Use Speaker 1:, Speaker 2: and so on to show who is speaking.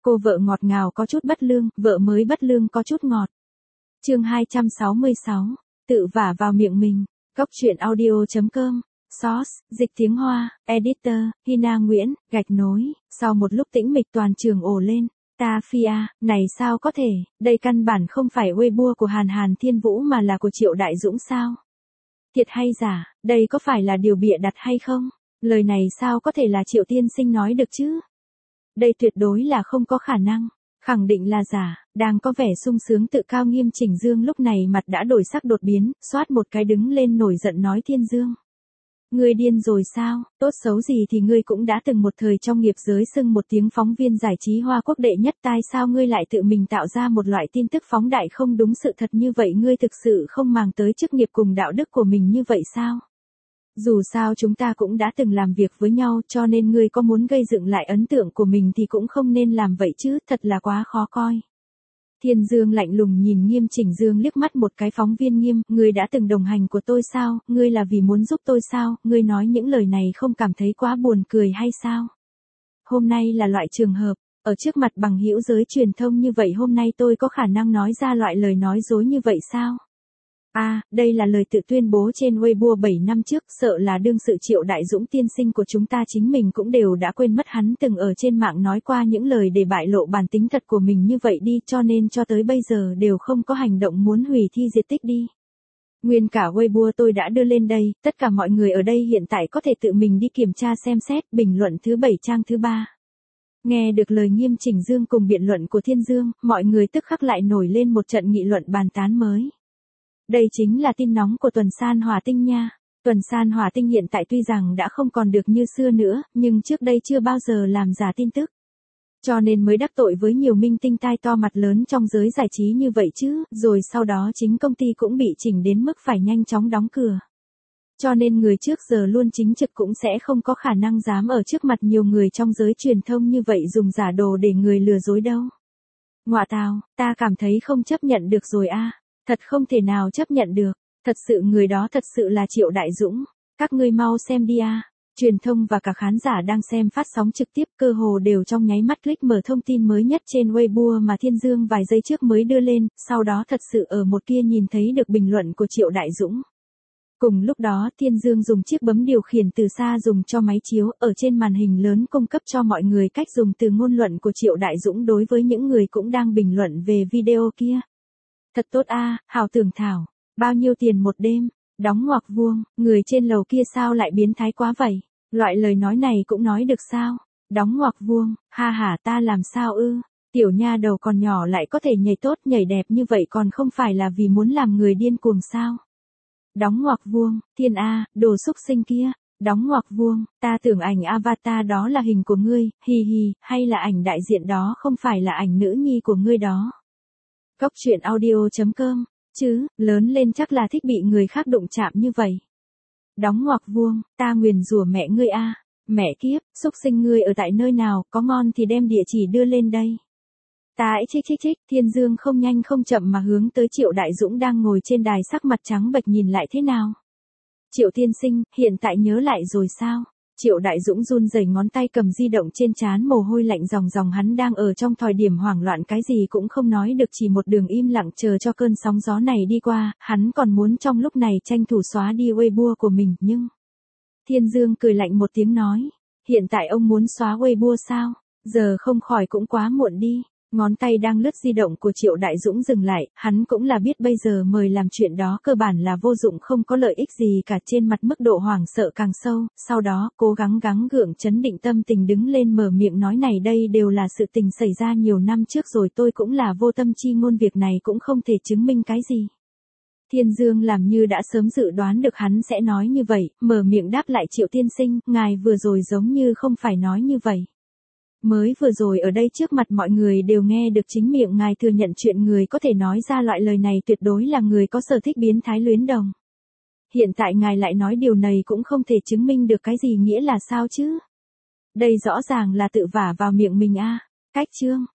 Speaker 1: Cô vợ ngọt ngào có chút bất lương, vợ mới bất lương có chút ngọt. Chương 266, tự vả vào miệng mình. Góc truyện audio.com. Source, dịch tiếng Hoa, Editor, Hina Nguyễn, gạch nối. Sau một lúc tĩnh mịch toàn trường ồ lên. Ta phi à, này sao có thể, đây căn bản không phải Weibo của Hàn Thiên Vũ mà là của Triệu Đại Dũng sao? Thiệt hay giả, đây có phải là điều bịa đặt hay không? Lời này sao có thể là Triệu tiên sinh nói được chứ? Đây tuyệt đối là không có khả năng, khẳng định là giả. Đang có vẻ sung sướng tự cao nghiêm Chỉnh Dương lúc này mặt đã đổi sắc đột biến, xoát một cái đứng lên nổi giận nói Thiên Dương. Ngươi điên rồi sao, tốt xấu gì thì ngươi cũng đã từng một thời trong nghiệp giới xưng một tiếng phóng viên giải trí Hoa Quốc đệ nhất, tại sao ngươi lại tự mình tạo ra một loại tin tức phóng đại không đúng sự thật như vậy? Ngươi thực sự không màng tới chức nghiệp cùng đạo đức của mình như vậy sao? Dù sao chúng ta cũng đã từng làm việc với nhau, cho nên ngươi có muốn gây dựng lại ấn tượng của mình thì cũng không nên làm vậy chứ, thật là quá khó coi. Thiên Dương lạnh lùng nhìn Nghiêm Chỉnh Dương liếc mắt một cái. Phóng viên Nghiêm, ngươi đã từng đồng hành của tôi sao, ngươi là vì muốn giúp tôi sao, ngươi nói những lời này không cảm thấy quá buồn cười hay sao? Hôm nay là loại trường hợp, ở trước mặt bằng hữu giới truyền thông như vậy hôm nay tôi có khả năng nói ra loại lời nói dối như vậy sao? Đây là lời tự tuyên bố trên Weibo 7 năm trước, sợ là đương sự Triệu Đại Dũng tiên sinh của chúng ta chính mình cũng đều đã quên mất hắn từng ở trên mạng nói qua những lời để bại lộ bản tính thật của mình như vậy đi, cho nên cho tới bây giờ đều không có hành động muốn hủy thi diệt tích đi. Nguyên cả Weibo tôi đã đưa lên đây, tất cả mọi người ở đây hiện tại có thể tự mình đi kiểm tra xem xét, bình luận thứ 7 trang thứ 3. Nghe được lời Nghiêm Chỉnh Dương cùng biện luận của Thiên Dương, mọi người tức khắc lại nổi lên một trận nghị luận bàn tán mới. Đây chính là tin nóng của Tuần San Hỏa Tinh nha. Tuần San Hỏa Tinh hiện tại tuy rằng đã không còn được như xưa nữa, nhưng trước đây chưa bao giờ làm giả tin tức. Cho nên mới đắc tội với nhiều minh tinh tai to mặt lớn trong giới giải trí như vậy chứ, rồi sau đó chính công ty cũng bị chỉnh đến mức phải nhanh chóng đóng cửa. Cho nên người trước giờ luôn chính trực cũng sẽ không có khả năng dám ở trước mặt nhiều người trong giới truyền thông như vậy dùng giả đồ để người lừa dối đâu. Ngoạ tào, ta cảm thấy không chấp nhận được rồi a. Thật không thể nào chấp nhận được, thật sự người đó thật sự là Triệu Đại Dũng, các ngươi mau xem đi a. Truyền thông và cả khán giả đang xem phát sóng trực tiếp cơ hồ đều trong nháy mắt click mở thông tin mới nhất trên Weibo mà Thiên Dương vài giây trước mới đưa lên, sau đó thật sự ở một kia nhìn thấy được bình luận của Triệu Đại Dũng. Cùng lúc đó Thiên Dương dùng chiếc bấm điều khiển từ xa dùng cho máy chiếu ở trên màn hình lớn cung cấp cho mọi người cách dùng từ ngôn luận của Triệu Đại Dũng đối với những người cũng đang bình luận về video kia. Thật tốt a, hảo tưởng thảo, bao nhiêu tiền một đêm, đóng ngoặc vuông, người trên lầu kia sao lại biến thái quá vậy, loại lời nói này cũng nói được sao, đóng ngoặc vuông, ha hả ta làm sao ư, tiểu nha đầu còn nhỏ lại có thể nhảy tốt nhảy đẹp như vậy còn không phải là vì muốn làm người điên cuồng sao. Đóng ngoặc vuông, Thiên A, đồ xúc sinh kia, đóng ngoặc vuông, ta tưởng ảnh avatar đó là hình của ngươi, hi hi, hay là ảnh đại diện đó không phải là ảnh nữ nhi của ngươi đó. Góc truyện audio.com, chứ, lớn lên chắc là thích bị người khác đụng chạm như vậy. Đóng ngoặc vuông, ta nguyền rủa mẹ ngươi a, mẹ kiếp, xúc sinh ngươi ở tại nơi nào, có ngon thì đem địa chỉ đưa lên đây. Ta chích, Thiên Dương không nhanh không chậm mà hướng tới Triệu Đại Dũng đang ngồi trên đài sắc mặt trắng bệch nhìn lại thế nào. Triệu tiên sinh, hiện tại nhớ lại rồi sao? Triệu Đại Dũng run rẩy ngón tay cầm di động trên trán mồ hôi lạnh ròng ròng, hắn đang ở trong thời điểm hoảng loạn cái gì cũng không nói được, chỉ một đường im lặng chờ cho cơn sóng gió này đi qua, hắn còn muốn trong lúc này tranh thủ xóa đi Weibo của mình, nhưng... Thiên Dương cười lạnh một tiếng nói, hiện tại ông muốn xóa Weibo sao? Giờ không khỏi cũng quá muộn đi. Ngón tay đang lướt di động của Triệu Đại Dũng dừng lại, hắn cũng là biết bây giờ mời làm chuyện đó cơ bản là vô dụng không có lợi ích gì cả, trên mặt mức độ hoảng sợ càng sâu, sau đó cố gắng gượng trấn định tâm tình đứng lên mở miệng nói này đây đều là sự tình xảy ra nhiều năm trước rồi, tôi cũng là vô tâm chi ngôn, việc này cũng không thể chứng minh cái gì. Thiên Dương làm như đã sớm dự đoán được hắn sẽ nói như vậy, mở miệng đáp lại Triệu tiên sinh, ngài vừa rồi giống như không phải nói như vậy. Mới vừa rồi ở đây trước mặt mọi người đều nghe được chính miệng ngài thừa nhận chuyện người có thể nói ra loại lời này tuyệt đối là người có sở thích biến thái luyến đồng. Hiện tại ngài lại nói điều này cũng không thể chứng minh được cái gì, nghĩa là sao chứ? Đây rõ ràng là tự vả vào miệng mình a. Cách chương